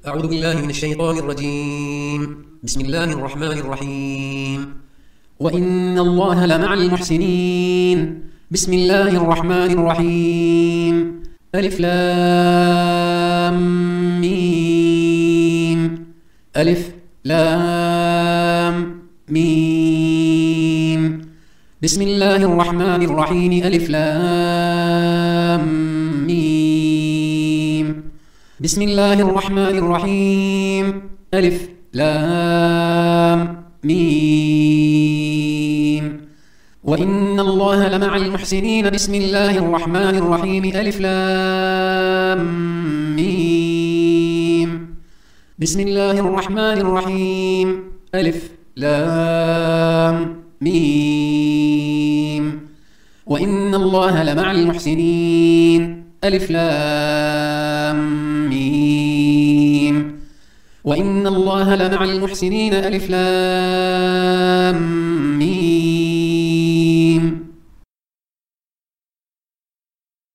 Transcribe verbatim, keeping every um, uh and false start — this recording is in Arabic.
أعوذ بالله من الشيطان الرجيم. بسم الله الرحمن الرحيم. وإن الله لمع المحسنين. بسم الله الرحمن الرحيم. ألف لام ميم. ألف لام ميم. بسم الله الرحمن الرحيم. ألف لام ميم. بسم الله الرحمن الرحيم. ألف لام ميم. وإن الله لمع المحسنين. بسم الله الرحمن الرحيم. ألف لام ميم. بسم الله الرحمن الرحيم. ألف لام ميم. وإن الله لمع المحسنين. ألف لام ميم. وإن الله لمع المحسنين. ألف لام